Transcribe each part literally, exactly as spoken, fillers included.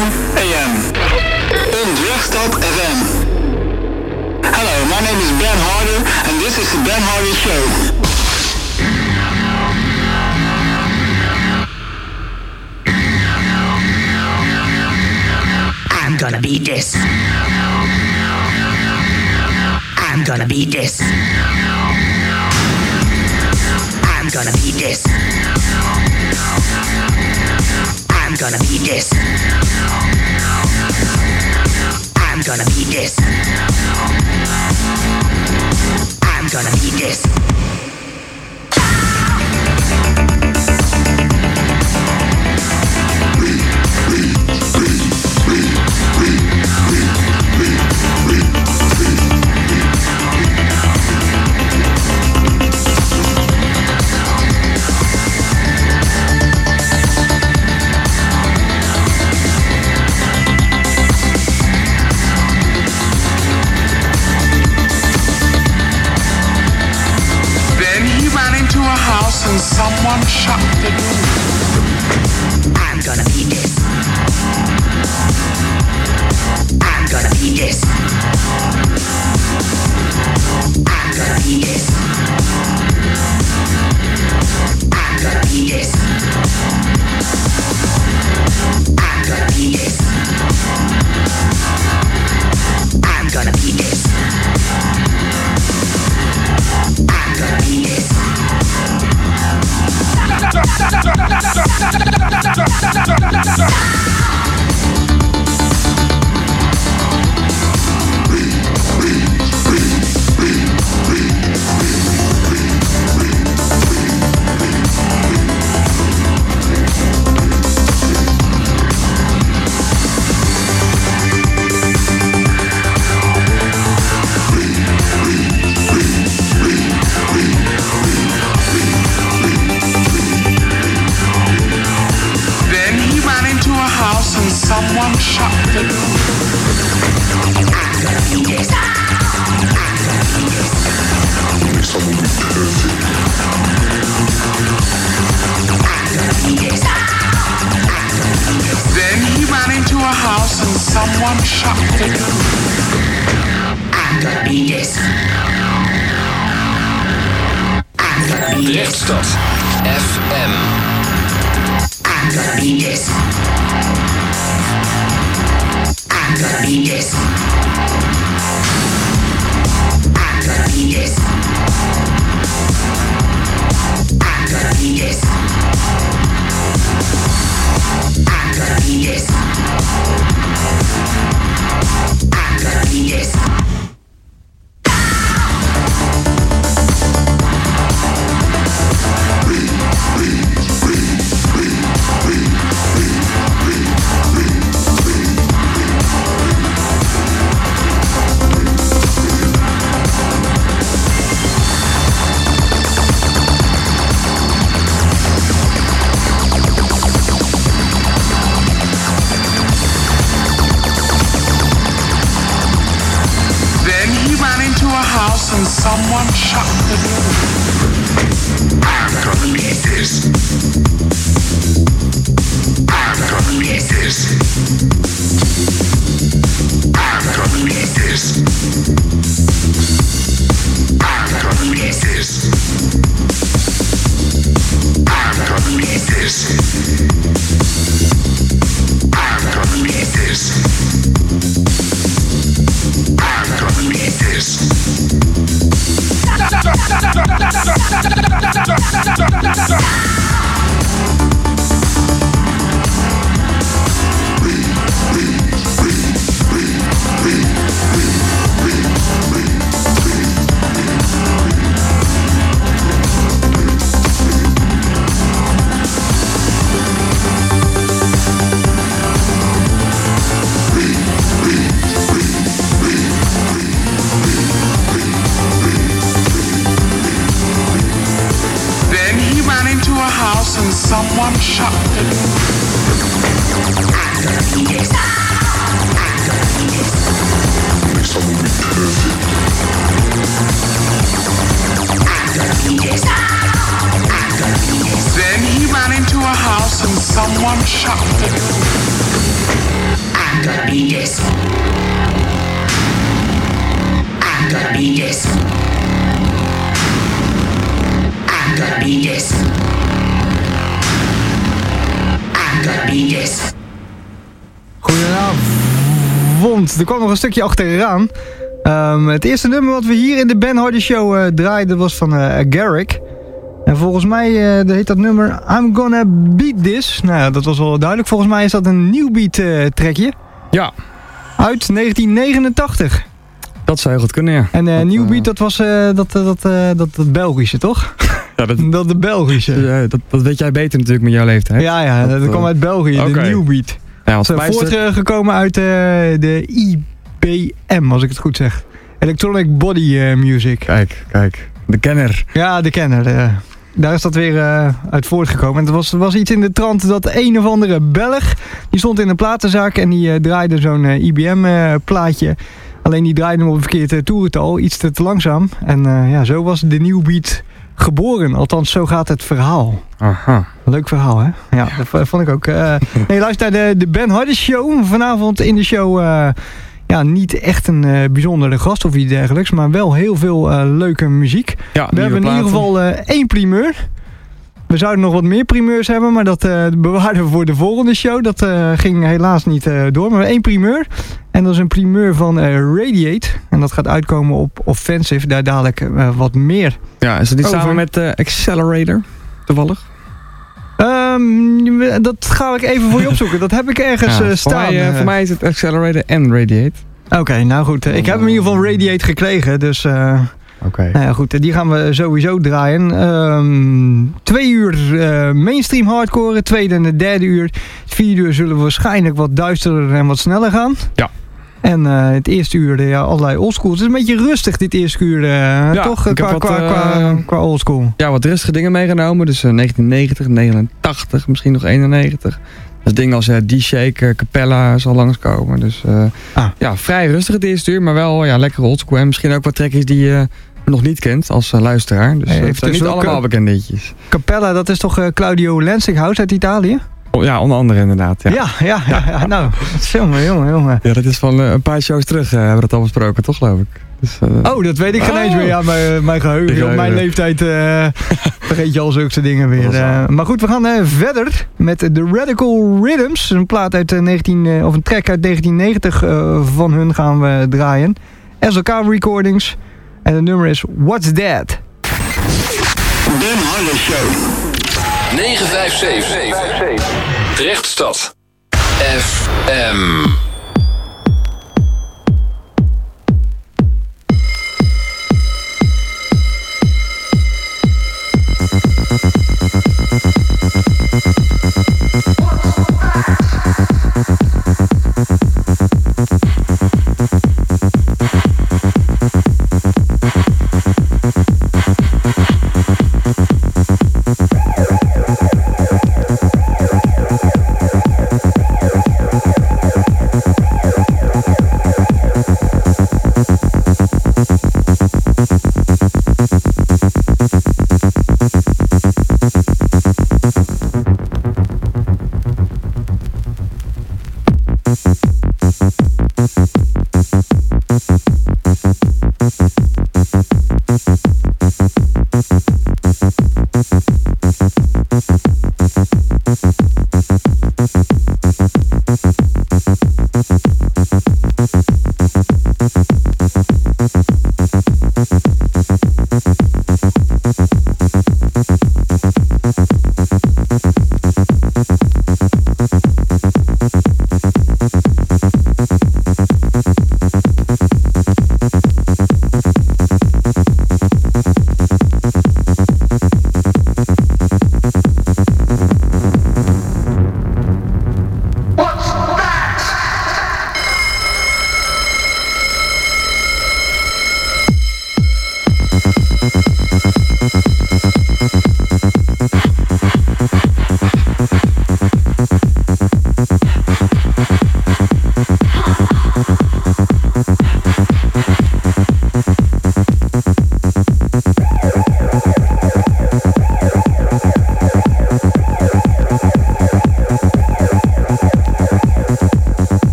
A M. Ondrechtstad F M. Hello, my name is Ben Harder, and this is the Ben Harder Show. I'm gonna beat this. I'm gonna beat this. I'm gonna beat this. I'm gonna beat this. I'm gonna beat this. I'm gonna beat this. And someone shut the door. I'm gonna beat this. I'm gonna beat this. I'm gonna beat this. I'm gonna beat this. I'm gonna beat this. I'm gonna beat this. I'm gonna beat this. And someone shut the door. I'm gonna beat this. I'm gonna beat this. Only someone with perfect. I'm gonna beat this. I'm gonna beat this. Then he ran into a house and someone shut the door. I'm gonna beat this. I'm gonna beat this. Ondrechtstad F M. I'm gonna beat this. I'm gonna beat this. I'm gonna beat this. I'm gonna beat this. I'm gonna beat this. I'm gonna beat this. And someone shut the door. I'm gonna beat this. I'm gonna beat this. I'm gonna beat this. I'm gonna beat this. I'm gonna beat this. I'm gonna beat this. I'm gonna beat this. And someone shut the door. I'm gonna beat this. I'm gonna beat this. Only someone with perfect. I'm gonna beat this. I'm gonna beat this. Then he ran into a house and someone shut the door. I'm gonna beat this. I'm gonna beat this. I'm gonna beat this. I'm gonna beat this. Goedenavond. Er kwam nog een stukje achteraan. Um, het eerste nummer wat we hier in de Ben Hardy Show uh, draaiden was van uh, Garrick. En volgens mij uh, heet dat nummer I'm Gonna Beat This. Nou ja, dat was wel duidelijk. Volgens mij is dat een New Beat uh, trackje. Ja. Uit negentien negenentachtig. Dat zou heel goed kunnen, ja. En uh, dat, New uh... Beat, dat was uh, dat, uh, dat, uh, dat, dat Belgische, toch? Ja, dat, dat de Belgische. Ja, dat, dat weet jij beter natuurlijk met jouw leeftijd. Ja, ja, dat, dat kwam uit België, okay. De New Beat. Ja, dat is voortgekomen uit uh, de I B M, als ik het goed zeg. Electronic Body uh, Music. Kijk, kijk. De kenner. Ja, de kenner. Uh, daar is dat weer uh, uit voortgekomen. En het was, was iets in de trant dat een of andere Belg, die stond in een platenzaak en die uh, draaide zo'n uh, I B M uh, plaatje. Alleen die draaide hem op een verkeerd uh, toerental, iets te, te langzaam. En uh, ja, zo was de New Beat geboren. Althans, zo gaat het verhaal. Aha. Leuk verhaal, hè? Ja, dat vond ik ook. Uh, nee, luister naar de, de Ben Hardy Show. Vanavond in de show uh, ja, niet echt een uh, bijzondere gast of iets dergelijks, maar wel heel veel uh, leuke muziek. Ja, we hebben in platen. ieder geval uh, één primeur. We zouden nog wat meer primeurs hebben, maar dat uh, bewaarden we voor de volgende show. Dat uh, ging helaas niet uh, door, maar één primeur. En dat is een primeur van uh, Radiate. En dat gaat uitkomen op Offensive. Daar dadelijk uh, wat meer. Ja, is dat niet over. samen met uh, Accelerator, toevallig? Um, dat ga ik even voor je opzoeken. Dat heb ik ergens ja, uh, staan. Voor mij, uh, voor mij is het Accelerator en Radiate. Oké, okay, nou goed. Uh, ik heb hem in ieder geval Radiate gekregen. Dus uh, okay. nou ja, goed, die gaan we sowieso draaien. Um, twee uur uh, mainstream hardcore. Het tweede en het derde uur. Het vierde uur zullen we waarschijnlijk wat duisterder en wat sneller gaan. Ja. En uh, het eerste uur, ja, allerlei oldschool. Het is een beetje rustig dit eerste uur, uh, ja, toch? Qua, wat, qua, uh, qua, qua oldschool. Ja, wat rustige dingen meegenomen. Dus uh, negentien negentig, negenentachtig, misschien nog eenennegentig. Dus dingen als uh, D-Shake, uh, Capella zal langskomen. Dus uh, ah. ja, vrij rustig het eerste uur, maar wel ja, lekker oldschool. En misschien ook wat trekjes die je uh, nog niet kent als uh, luisteraar. Dus uh, het zijn niet allemaal uh, bekende liedjes. Capella, dat is toch uh, Claudio Lensinghouse uit Italië? Oh, ja, onder andere inderdaad. Ja, ja, ja, ja, ja. Nou, jongen, jongen, jongen. Ja, dat is van uh, een paar shows terug, uh, hebben we dat al besproken, toch geloof ik? Dus, uh... oh, dat weet ik geen eens meer. Ja, mijn, mijn geheugen. Op mijn leeftijd uh, vergeet je al zulke dingen weer. Uh, maar goed, we gaan uh, verder met The Radical Rhythms. Een plaat uit uh, negentien, uh, of een track uit negentien negentig uh, van hun gaan we draaien. S L K Recordings. En het nummer is What's That? Ben Hardy Show. negen vijf zeven. Drechtstad. F M.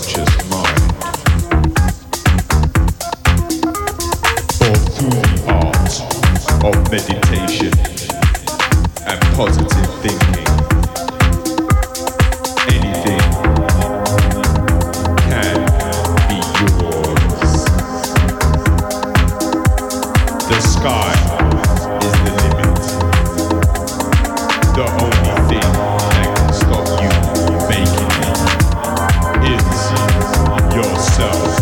subconscious mind. For through the art of meditation and positive thinking, anything can be yours. The sky is the limit. The only thing that can stop you making it is yourself.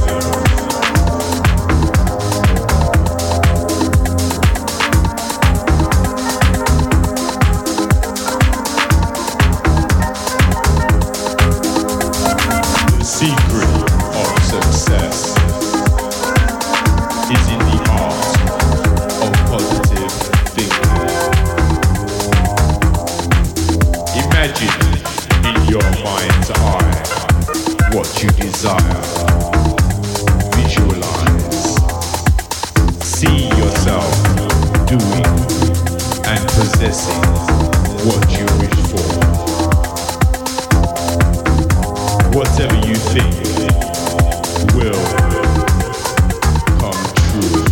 The secret of success is in the art of positive thinking. Imagine in your mind's eye what you desire. Visualize. See yourself doing and possessing what you wish for. Whatever you think will come true.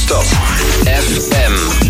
Drechtstad F M.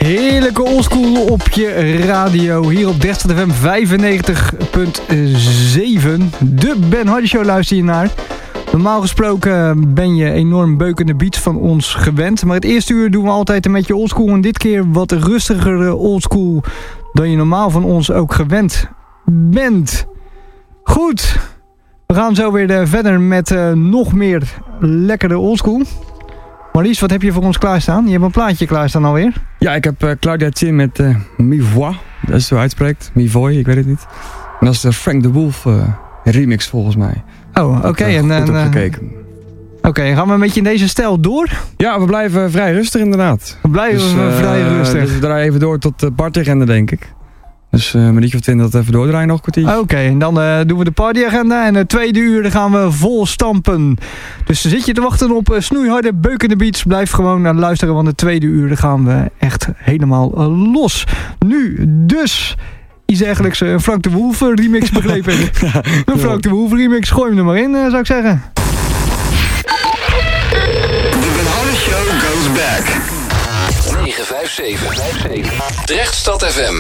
Heerlijke oldschool op je radio. Hier op Derstad F M vijfennegentig komma zeven. De Ben Hardy Show luister je naar. Normaal gesproken ben je enorm beukende beats van ons gewend. Maar het eerste uur doen we altijd een beetje oldschool. En dit keer wat rustiger oldschool dan je normaal van ons ook gewend bent. Goed. We gaan zo weer verder met uh, nog meer lekkere oldschool. Maurice, wat heb je voor ons klaarstaan? Je hebt een plaatje klaarstaan alweer. Ja, ik heb uh, Claudia Chin met uh, Mi Voix. Dat is zo uitspreekt. Mi Voix, ik weet het niet. En dat is de Frank de Wolf uh, remix volgens mij. Oh, oké. Okay, en goed uh, heb gekeken. Oké, okay, gaan we een beetje in deze stijl door? Ja, we blijven vrij rustig inderdaad. We blijven dus, uh, vrij rustig. Dus we draaien even door tot de partyagenda, denk ik. Dus uh, een minuutje of twintig dat even doordraaien, nog een kwartier. Oké, okay, en dan uh, doen we de partyagenda. En het tweede uur dan gaan we vol stampen. Dus zit je te wachten op uh, snoeiharde, beukende beats. Blijf gewoon naar luisteren, want het tweede uur dan gaan we echt helemaal uh, los. Nu dus iets dergelijks, een Frank de Wolf remix begrepen. Ja, een Frank de Wolf remix, gooi hem er maar in, uh, zou ik zeggen. The Ben Hardy Show goes back. negen vijf zeven. Drechtstad F M.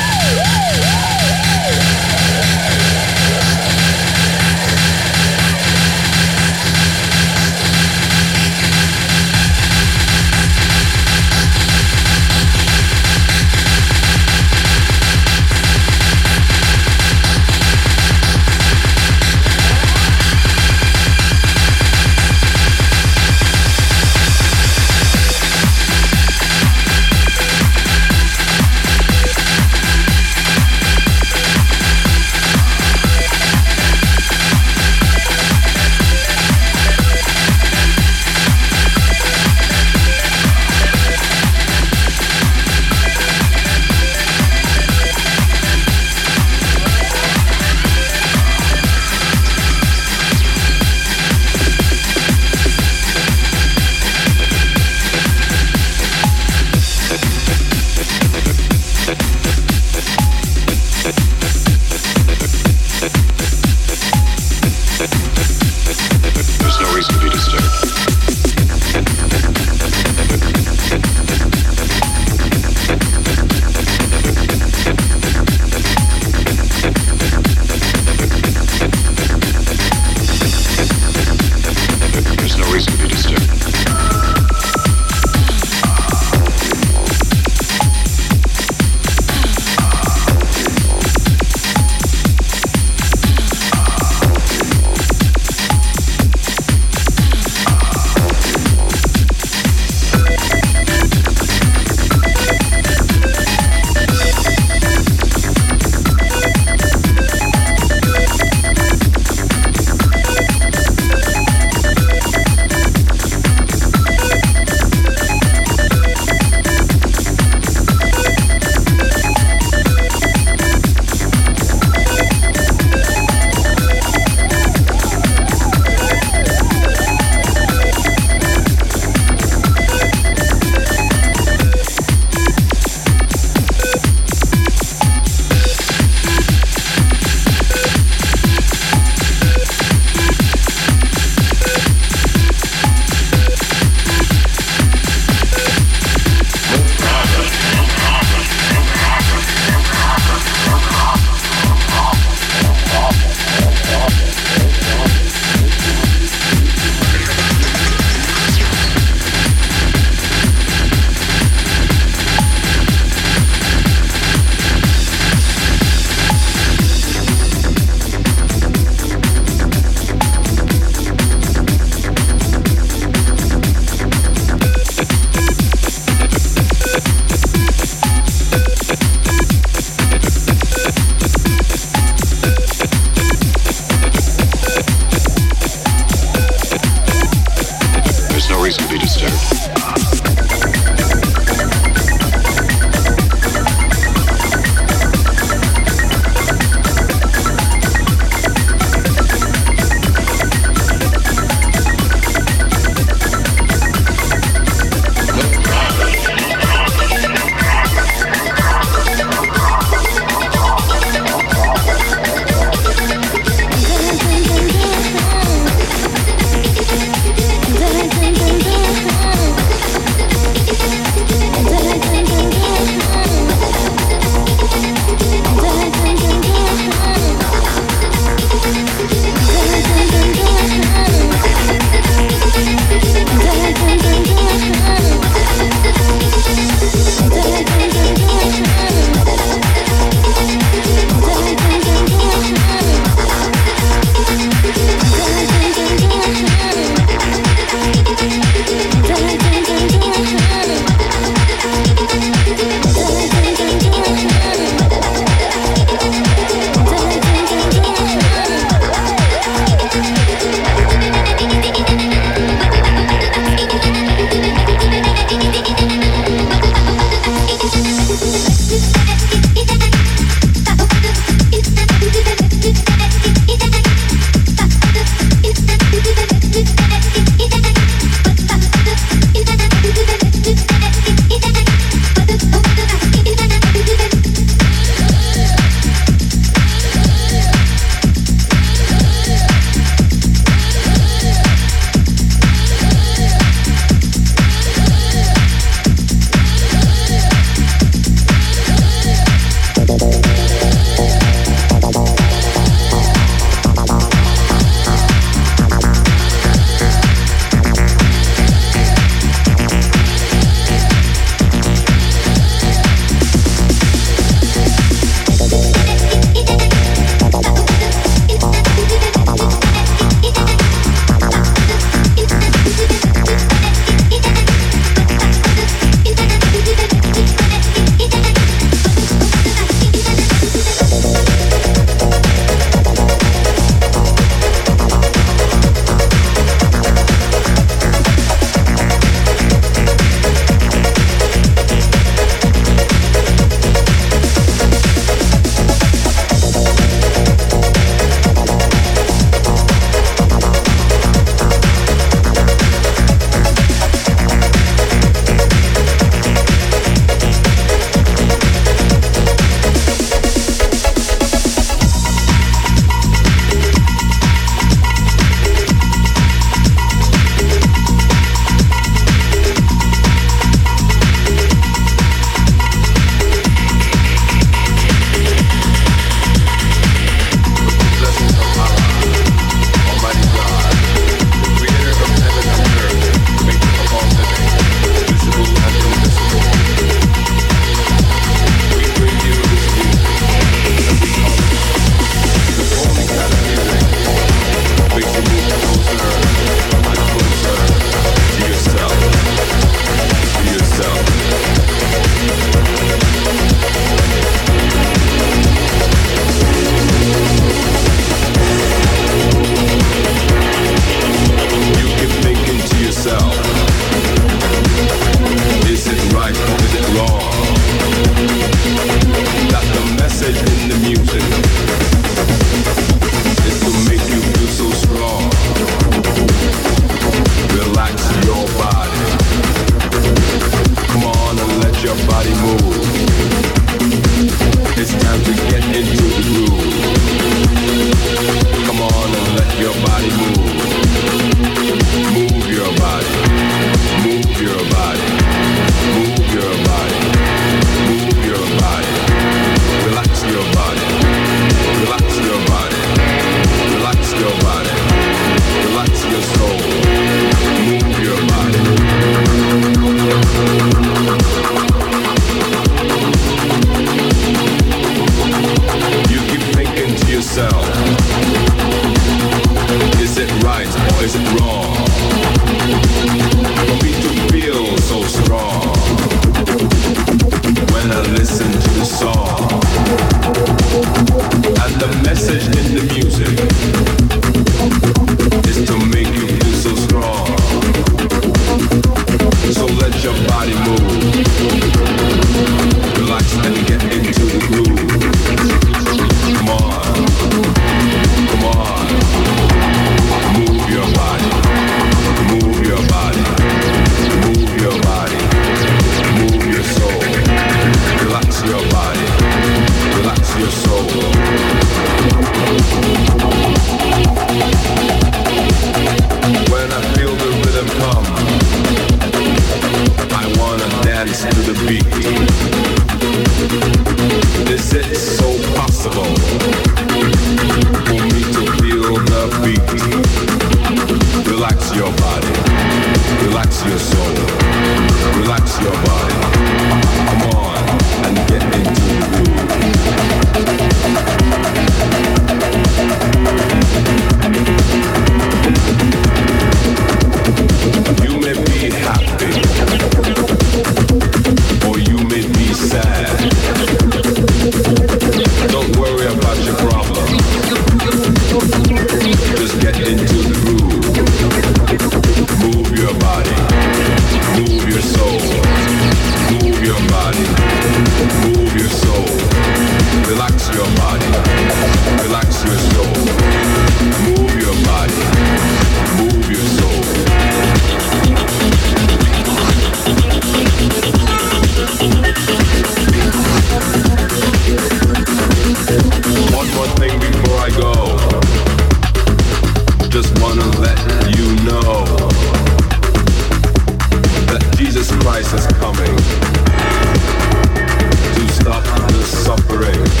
Christ is coming to stop the suffering.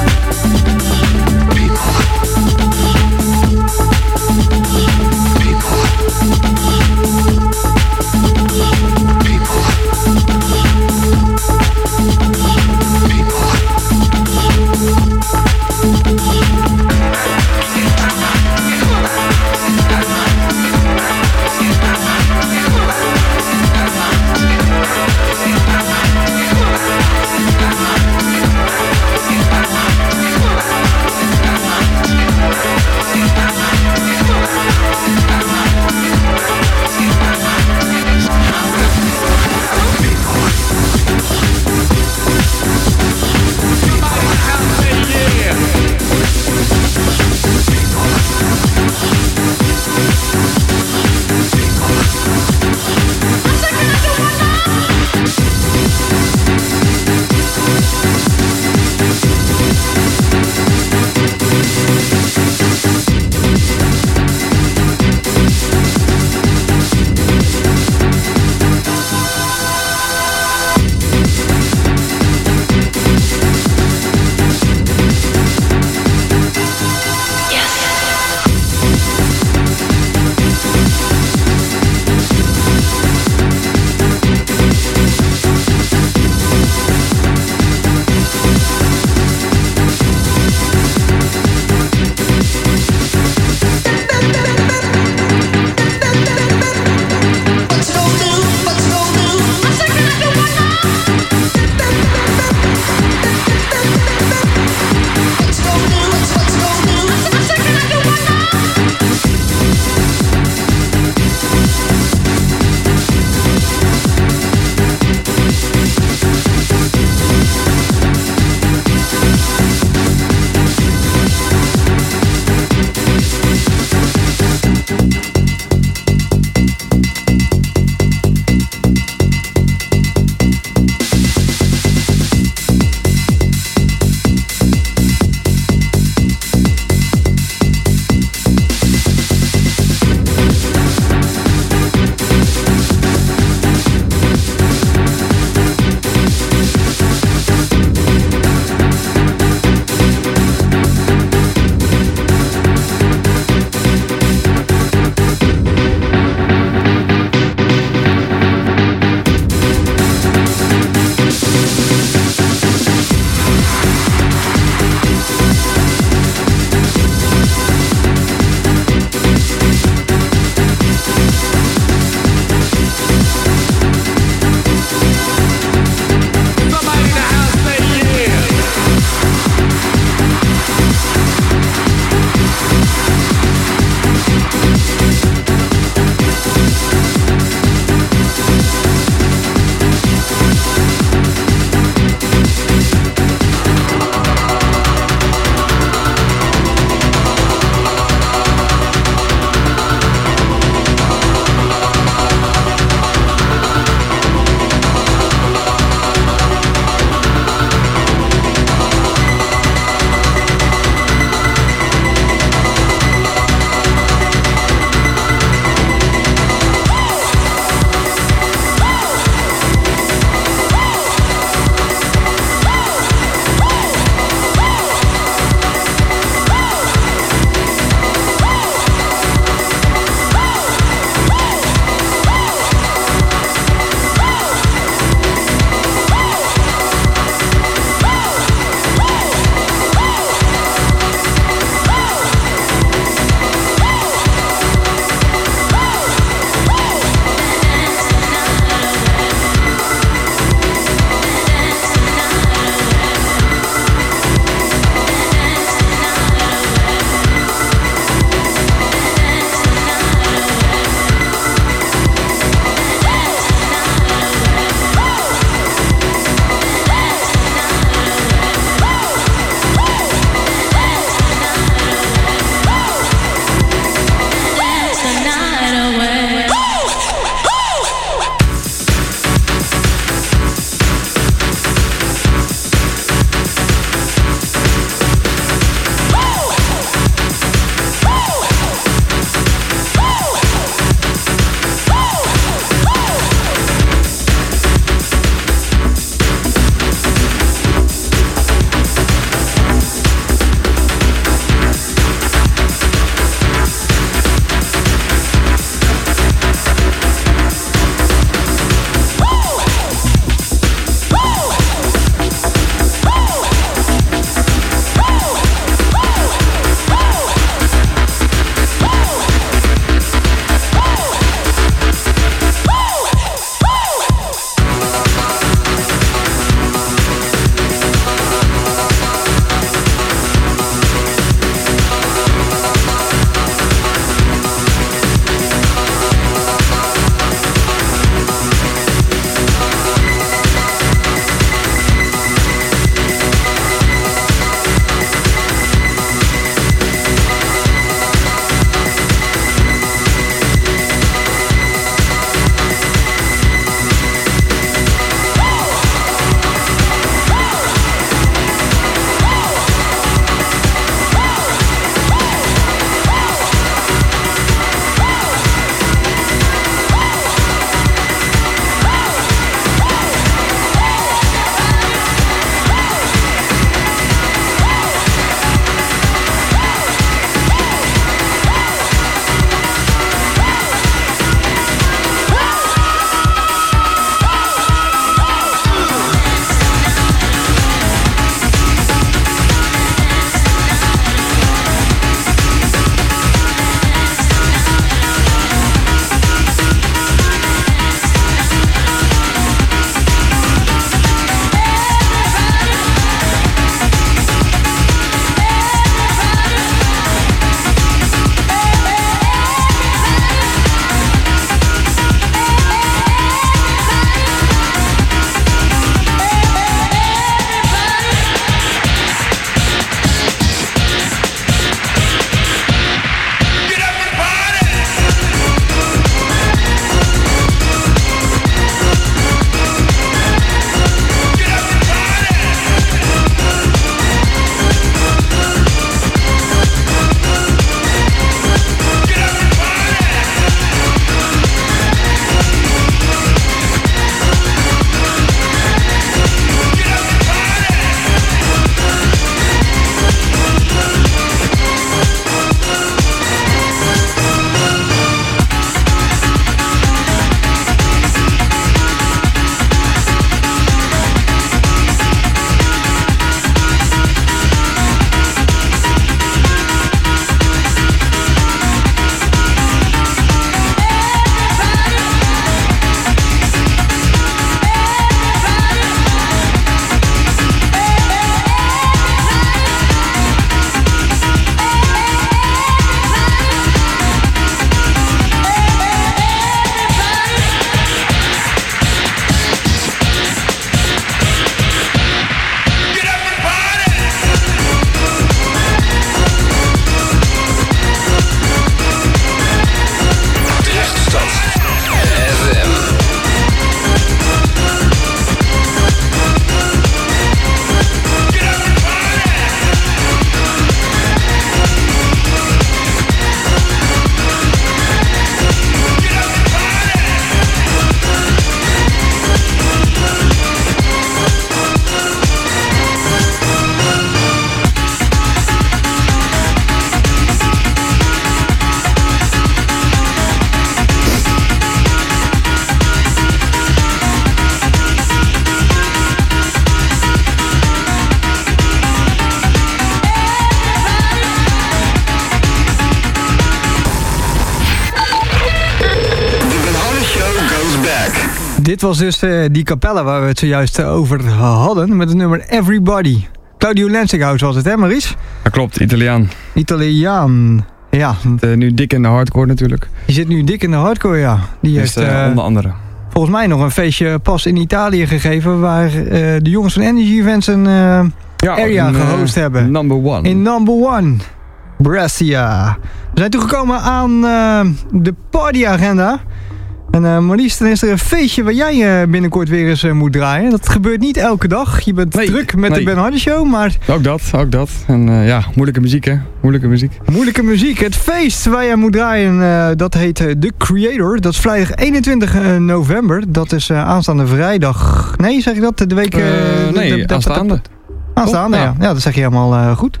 Dit was dus uh, die Capella waar we het zojuist uh, over hadden. Met het nummer Everybody. Claudio Lensinghouse was het, hè Maurice? Dat klopt, Italiaan. Italiaan, ja. Uh, nu dik in de hardcore natuurlijk. Die zit nu dik in de hardcore, ja. Die heeft heeft uh, onder andere volgens mij nog een feestje pas in Italië gegeven... waar uh, de jongens van Energy Events een uh, ja, area een, gehost uh, hebben. Number one. In number one. Brescia. We zijn toegekomen aan uh, de partyagenda. En uh, Maurice, dan is er een feestje waar jij uh, binnenkort weer eens uh, moet draaien. Dat gebeurt niet elke dag. Je bent nee, druk met nee. de Ben Hardy Show, maar... Ook dat, ook dat. En uh, ja, moeilijke muziek hè. Moeilijke muziek. Moeilijke muziek. Het feest waar jij moet draaien, uh, dat heet uh, The Creator. Dat is vrijdag eenentwintig november. Dat is uh, aanstaande vrijdag. Nee, zeg je dat? De week... Uh, uh, nee, de, de, aanstaande. de, de, aanstaande, oh, ja. ja. Ja, dat zeg je helemaal uh, goed.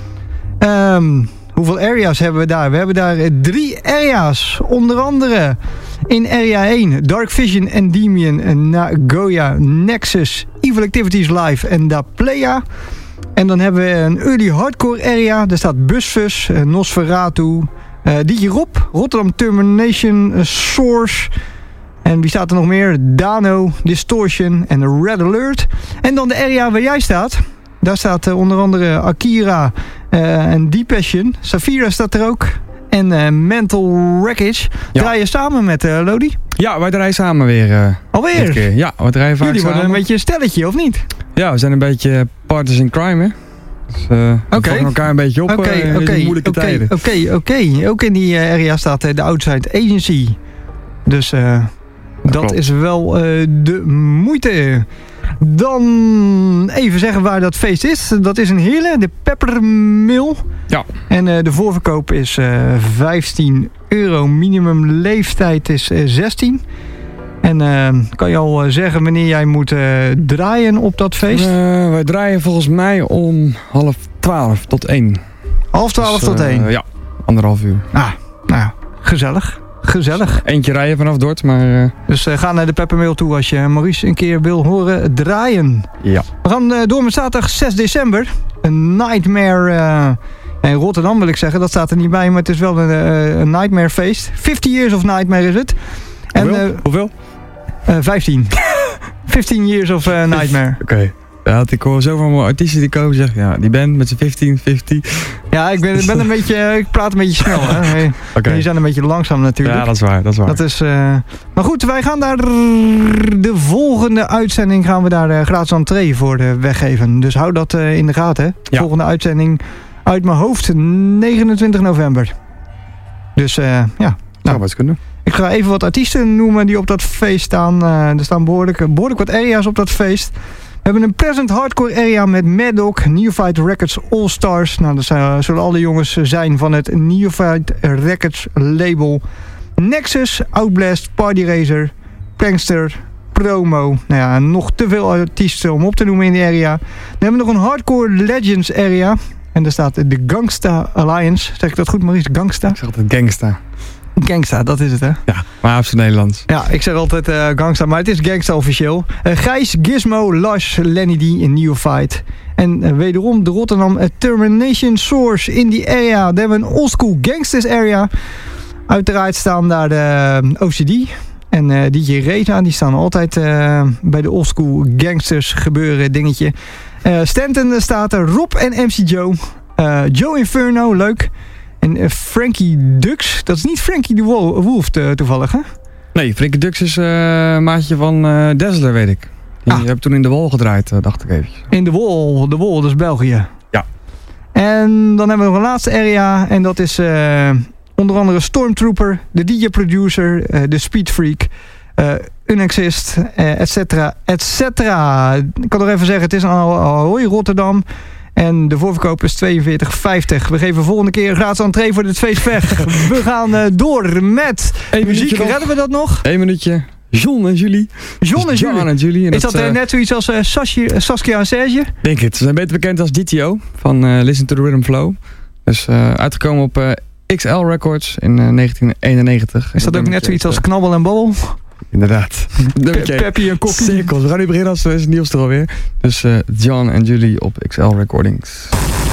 Um, hoeveel areas hebben we daar? We hebben daar uh, drie areas. Onder andere... in Area één, Dark Vision, Endymion, Nagoya, Nexus, Evil Activities Live en Da Playa. En dan hebben we een Early Hardcore area. Daar staat Busfus, Nosferatu, uh, D J Rob, Rotterdam Termination, uh, Source. En wie staat er nog meer? Dano, Distortion en Red Alert. En dan de area waar jij staat. Daar staat uh, onder andere Akira uh, en Depression. Safira staat er ook. En uh, Mental Wreckage. Ja. Draai je samen met uh, Lodi? Ja, wij draaien samen weer. Uh, Alweer? Keer. Ja, we draaien vaak Jullie samen. worden een beetje een stelletje, of niet? Ja, we zijn een beetje partners in crime, hè. Dus uh, we okay. vangen elkaar een beetje op okay, uh, in okay, deze moeilijke okay, tijden. Oké, okay, oké. Okay. Ook in die uh, area staat uh, de Outside Agency. Dus uh, dat, dat is wel uh, de moeite. Dan even zeggen waar dat feest is. Dat is in Heerlen, de Peppermill. Ja. En uh, de voorverkoop is uh, vijftien euro. Minimum leeftijd is uh, zestien. En uh, kan je al uh, zeggen wanneer jij moet uh, draaien op dat feest? Uh, wij draaien volgens mij om half twaalf tot één. Half twaalf dus, tot uh, één? Ja, anderhalf uur. Ah, nou, gezellig. Gezellig. Eentje rijden vanaf Dort, maar... Uh... Dus uh, ga naar de Peppermill toe als je Maurice een keer wil horen draaien. Ja. We gaan uh, door met zaterdag zes december. Een Nightmare... Uh, in Rotterdam wil ik zeggen, dat staat er niet bij, maar het is wel een, uh, een Nightmare feest. fifty Years of Nightmare is het. Hoeveel? En, uh, Hoeveel? Uh, vijftien. fifteen Years of uh, Nightmare. Oké. Okay. Ja, ik hoor zoveel mooie artiesten die komen zeggen, ja, die band met z'n fifteen, fifty. Ja, ik ben, ben een beetje, ik praat een beetje snel. Hè. Hey, okay. Die zijn een beetje langzaam natuurlijk. Ja, dat is waar, dat is waar. Dat is, uh... Maar goed, wij gaan daar de volgende uitzending gaan we daar uh, gratis entree voor uh, weggeven. Dus hou dat uh, in de gaten. Hè. De ja. volgende uitzending uit mijn hoofd negenentwintig november. Dus uh, ja. Nou, zou wat kunnen. Ik ga even wat artiesten noemen die op dat feest staan. Uh, er staan behoorlijk, behoorlijk wat area's op dat feest. We hebben een present hardcore area met Mad Dog, Neophyte Records All Stars. Nou, dat zijn, zullen alle jongens zijn van het Neophyte Records label. Nexus, Outblast, Party Racer, Prankster, Promo. Nou ja, nog te veel artiesten om op te noemen in die area. Dan hebben we nog een Hardcore Legends area. En daar staat de Gangsta Alliance. Zeg ik dat goed, Maurice? Gangsta? Ik zeg altijd Gangsta. Gangsta, dat is het, hè? Ja, maar op zijn Nederlands. Ja, ik zeg altijd uh, Gangsta, maar het is Gangsta officieel. Uh, Gijs, Gizmo, Lush, Lenny D en Neophyte. En uh, wederom de Rotterdam uh, Termination Source in die area. Daar hebben we een oldschool gangsters area. Uiteraard staan daar de uh, O C D en uh, D J Reza. Die staan altijd uh, bij de oldschool gangsters gebeuren dingetje. Uh, Stanton staat er, Rob en M C Joe. Uh, Joe Inferno, leuk. En uh, Frankie Dux, dat is niet Frankie de Wolf to- toevallig, hè? Nee, Frankie Dux is uh, maatje van uh, Dazzler, weet ik. Die ah. heb toen in de Wol gedraaid, uh, dacht ik eventjes. In de Wol, de Wol, dat is België. Ja. En dan hebben we nog een laatste area. En dat is uh, onder andere Stormtrooper, de D J-producer, uh, de Speed Freak, uh, Unexist, uh, et cetera, et cetera. Ik kan nog even zeggen, het is een Ahoy Rotterdam. En de voorverkoop is tweeënveertig vijftig. We geven volgende keer een gratis entree voor dit feest weg. We gaan uh, door met Eén muziek. Redden we dat nog? Eén minuutje. John en Julie. John en Julie. En Julie. En is dat, dat uh, net zoiets als uh, Saskia, Saskia en Serge? Denk het. Ze zijn beter bekend als D T O van uh, Listen to the Rhythm Flow. Dus uh, uitgekomen op uh, X L Records in uh, negentien eenennegentig. Is dat ook net zoiets als Knabbel en Babbel? Inderdaad. Pe- Peppy en Kokkie. Cirkels. We gaan nu beginnen als het nieuws er alweer. Dus uh, John en Julie op X L Recordings.